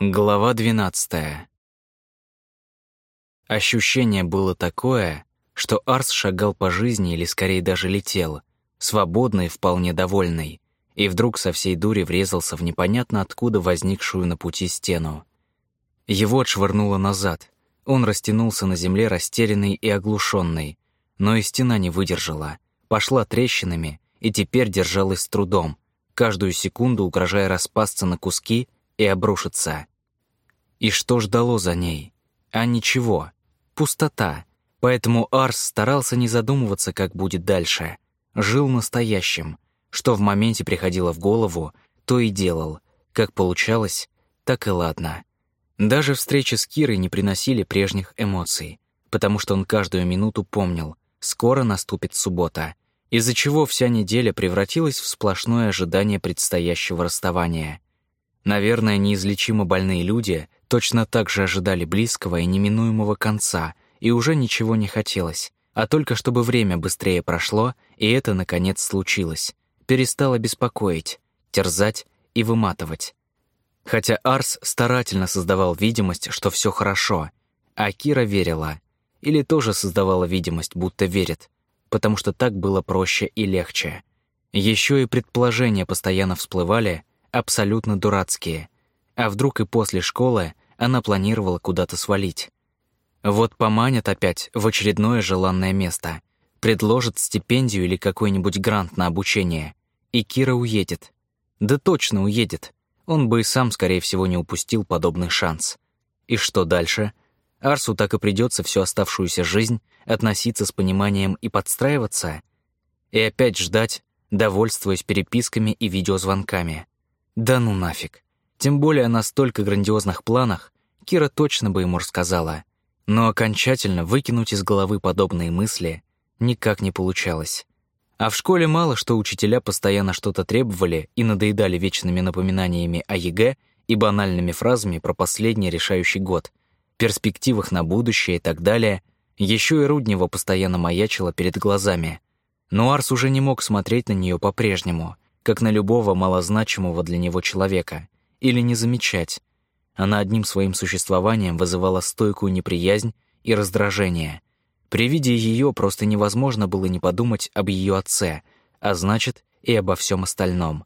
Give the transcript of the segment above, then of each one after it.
Глава 12. Ощущение было такое, что Арс шагал по жизни или скорее даже летел, свободный, вполне довольный, и вдруг со всей дури врезался в непонятно откуда возникшую на пути стену. Его отшвырнуло назад. Он растянулся на земле растерянный и оглушенный, но и стена не выдержала, пошла трещинами и теперь держалась с трудом, каждую секунду угрожая распасться на куски и обрушиться. И что ждало за ней? А ничего. Пустота. Поэтому Арс старался не задумываться, как будет дальше. Жил настоящим. Что в моменте приходило в голову, то и делал. Как получалось, так и ладно. Даже встречи с Кирой не приносили прежних эмоций, потому что он каждую минуту помнил, скоро наступит суббота, из-за чего вся неделя превратилась в сплошное ожидание предстоящего расставания. Наверное, неизлечимо больные люди точно так же ожидали близкого и неминуемого конца, и уже ничего не хотелось, а только чтобы время быстрее прошло, и это, наконец, случилось. Перестало беспокоить, терзать и выматывать. Хотя Арс старательно создавал видимость, что все хорошо, а Кира верила. Или тоже создавала видимость, будто верит, потому что так было проще и легче. Еще и предположения постоянно всплывали, абсолютно дурацкие. А вдруг и после школы она планировала куда-то свалить. Вот поманят опять в очередное желанное место, предложат стипендию или какой-нибудь грант на обучение, и Кира уедет. Да точно уедет. Он бы и сам, скорее всего, не упустил подобный шанс. И что дальше? Арсу так и придется всю оставшуюся жизнь относиться с пониманием и подстраиваться? И опять ждать, довольствуясь переписками и видеозвонками. Да ну нафиг. Тем более о настолько грандиозных планах Кира точно бы ему рассказала. Но окончательно выкинуть из головы подобные мысли никак не получалось. А в школе мало что учителя постоянно что-то требовали и надоедали вечными напоминаниями о ЕГЭ и банальными фразами про последний решающий год, перспективах на будущее и так далее. Еще и Руднева постоянно маячила перед глазами. Но Арс уже не мог смотреть на нее по-прежнему, как на любого малозначимого для него человека, или не замечать. Она одним своим существованием вызывала стойкую неприязнь и раздражение. При виде ее просто невозможно было не подумать об ее отце, а значит, и обо всем остальном.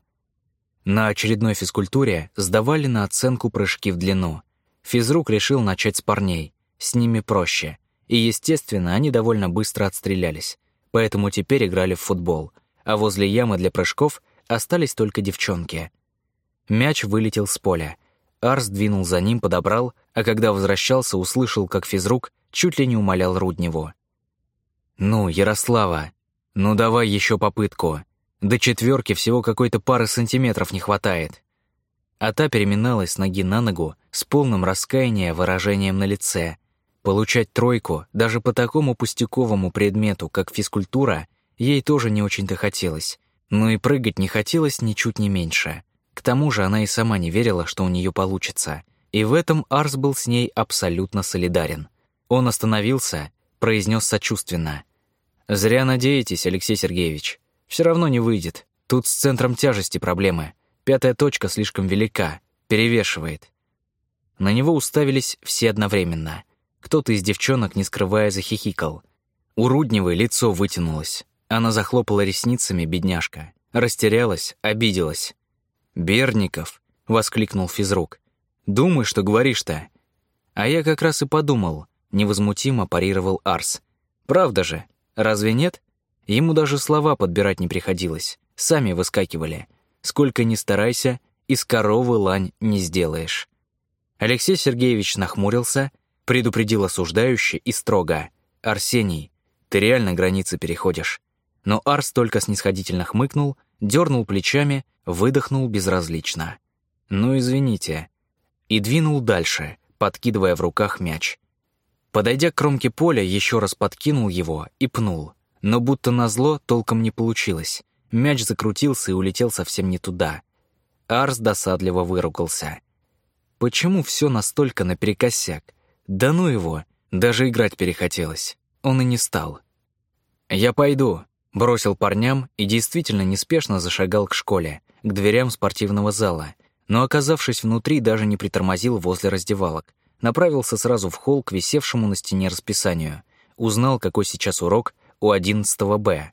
На очередной физкультуре сдавали на оценку прыжки в длину. Физрук решил начать с парней, с ними проще. И, естественно, они довольно быстро отстрелялись, поэтому теперь играли в футбол, а возле ямы для прыжков остались только девчонки. Мяч вылетел с поля. Арс двинул за ним, подобрал, а когда возвращался, услышал, как физрук чуть ли не умолял Рудневу. «Ну, Ярослава, ну давай еще попытку. До четверки всего какой-то пары сантиметров не хватает». А та переминалась с ноги на ногу с полным раскаяния выражением на лице. Получать тройку даже по такому пустяковому предмету, как физкультура, ей тоже не очень-то хотелось. Но и прыгать не хотелось ничуть не меньше. К тому же она и сама не верила, что у нее получится. И в этом Арс был с ней абсолютно солидарен. Он остановился, произнес сочувственно. «Зря надеетесь, Алексей Сергеевич. Все равно не выйдет. Тут с центром тяжести проблемы. 5-я точка слишком велика, перевешивает». На него уставились все одновременно. Кто-то из девчонок, не скрывая, захихикал. У Рудневой лицо вытянулось. Она захлопала ресницами, бедняжка. Растерялась, обиделась. «Берников!» — воскликнул физрук. «Думай, что говоришь-то!» «А я как раз и подумал», — невозмутимо парировал Арс. «Правда же, разве нет?» Ему даже слова подбирать не приходилось, сами выскакивали. Сколько ни старайся, из коровы лань не сделаешь. Алексей Сергеевич нахмурился, предупредил осуждающе и строго. «Арсений, ты реально границы переходишь». Но Арс только снисходительно хмыкнул, дернул плечами, выдохнул безразлично. «Ну, извините». И двинул дальше, подкидывая в руках мяч. Подойдя к кромке поля, еще раз подкинул его и пнул. Но будто назло толком не получилось. Мяч закрутился и улетел совсем не туда. Арс досадливо выругался. Почему все настолько наперекосяк? Да ну его, даже играть перехотелось. Он и не стал. «Я пойду», — бросил парням и действительно неспешно зашагал к школе, к дверям спортивного зала, Но, оказавшись внутри, даже не притормозил возле раздевалок. Направился сразу в холл к висевшему на стене расписанию. Узнал, какой сейчас урок у 11 Б.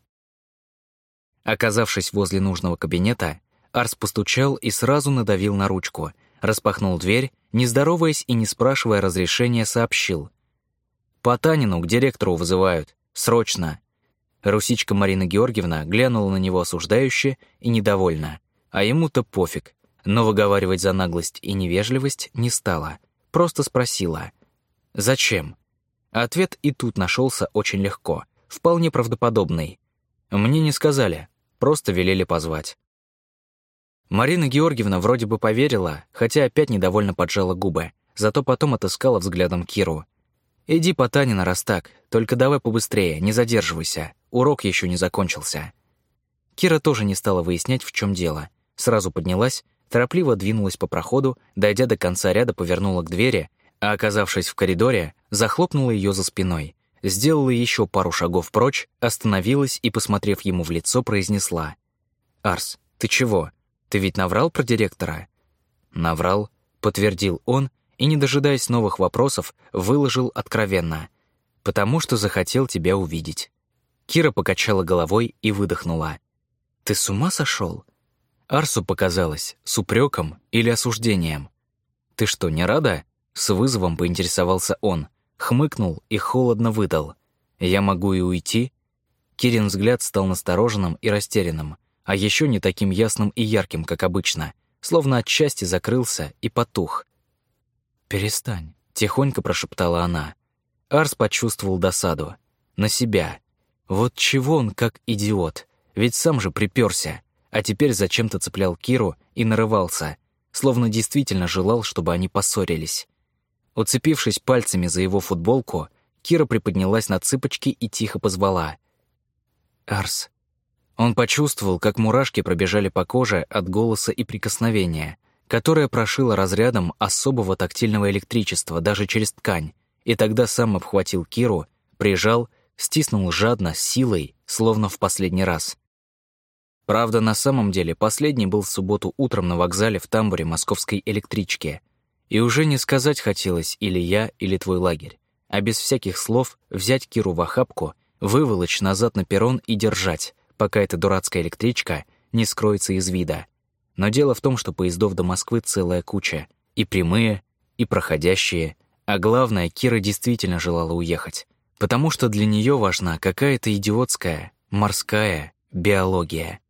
Оказавшись возле нужного кабинета, Арс постучал и сразу надавил на ручку. Распахнул дверь, не здороваясь и не спрашивая разрешения, сообщил. «Потанину к директору вызывают. Срочно!» Русичка Марина Георгиевна глянула на него осуждающе и недовольно. А ему-то пофиг. Но выговаривать за наглость и невежливость не стала. Просто спросила. «Зачем?» Ответ и тут нашелся очень легко, вполне правдоподобный. «Мне не сказали, просто велели позвать». Марина Георгиевна вроде бы поверила, хотя опять недовольно поджала губы, зато потом отыскала взглядом Киру. «Иди, Потанина, раз так, только давай побыстрее, не задерживайся, урок еще не закончился». Кира тоже не стала выяснять, в чем дело. Сразу поднялась, торопливо двинулась по проходу, дойдя до конца ряда, повернула к двери, а, оказавшись в коридоре, захлопнула ее за спиной, сделала еще пару шагов прочь, остановилась и, посмотрев ему в лицо, произнесла. «Арс, ты чего? Ты ведь наврал про директора?» «Наврал», — подтвердил он, и, не дожидаясь новых вопросов, выложил откровенно. «Потому что захотел тебя увидеть». Кира покачала головой и выдохнула. «Ты с ума сошел?» Арсу показалось, с упреком или осуждением. «Ты что, не рада?» С вызовом поинтересовался он, хмыкнул и холодно выдал. «Я могу и уйти?» Кирин взгляд стал настороженным и растерянным, а еще не таким ясным и ярким, как обычно, словно отчасти закрылся и потух. «Перестань», — тихонько прошептала она. Арс почувствовал досаду. На себя. Вот чего он как идиот, ведь сам же припёрся, а теперь зачем-то цеплял Киру и нарывался, словно действительно желал, чтобы они поссорились. Уцепившись пальцами за его футболку, Кира приподнялась на цыпочки и тихо позвала. «Арс». Он почувствовал, как мурашки пробежали по коже от голоса и прикосновения, которое прошило разрядом особого тактильного электричества даже через ткань, и тогда сам обхватил Киру, прижал, стиснул жадно, силой, словно в последний раз. Правда, на самом деле, последний был в субботу утром на вокзале в тамбуре московской электрички. И уже не сказать хотелось или я, или твой лагерь, а без всяких слов взять Киру в охапку, выволочь назад на перрон и держать, пока эта дурацкая электричка не скроется из вида. Но дело в том, что поездов до Москвы целая куча. И прямые, и проходящие. А главное, Кира действительно желала уехать. Потому что для нее важна какая-то идиотская, морская биология.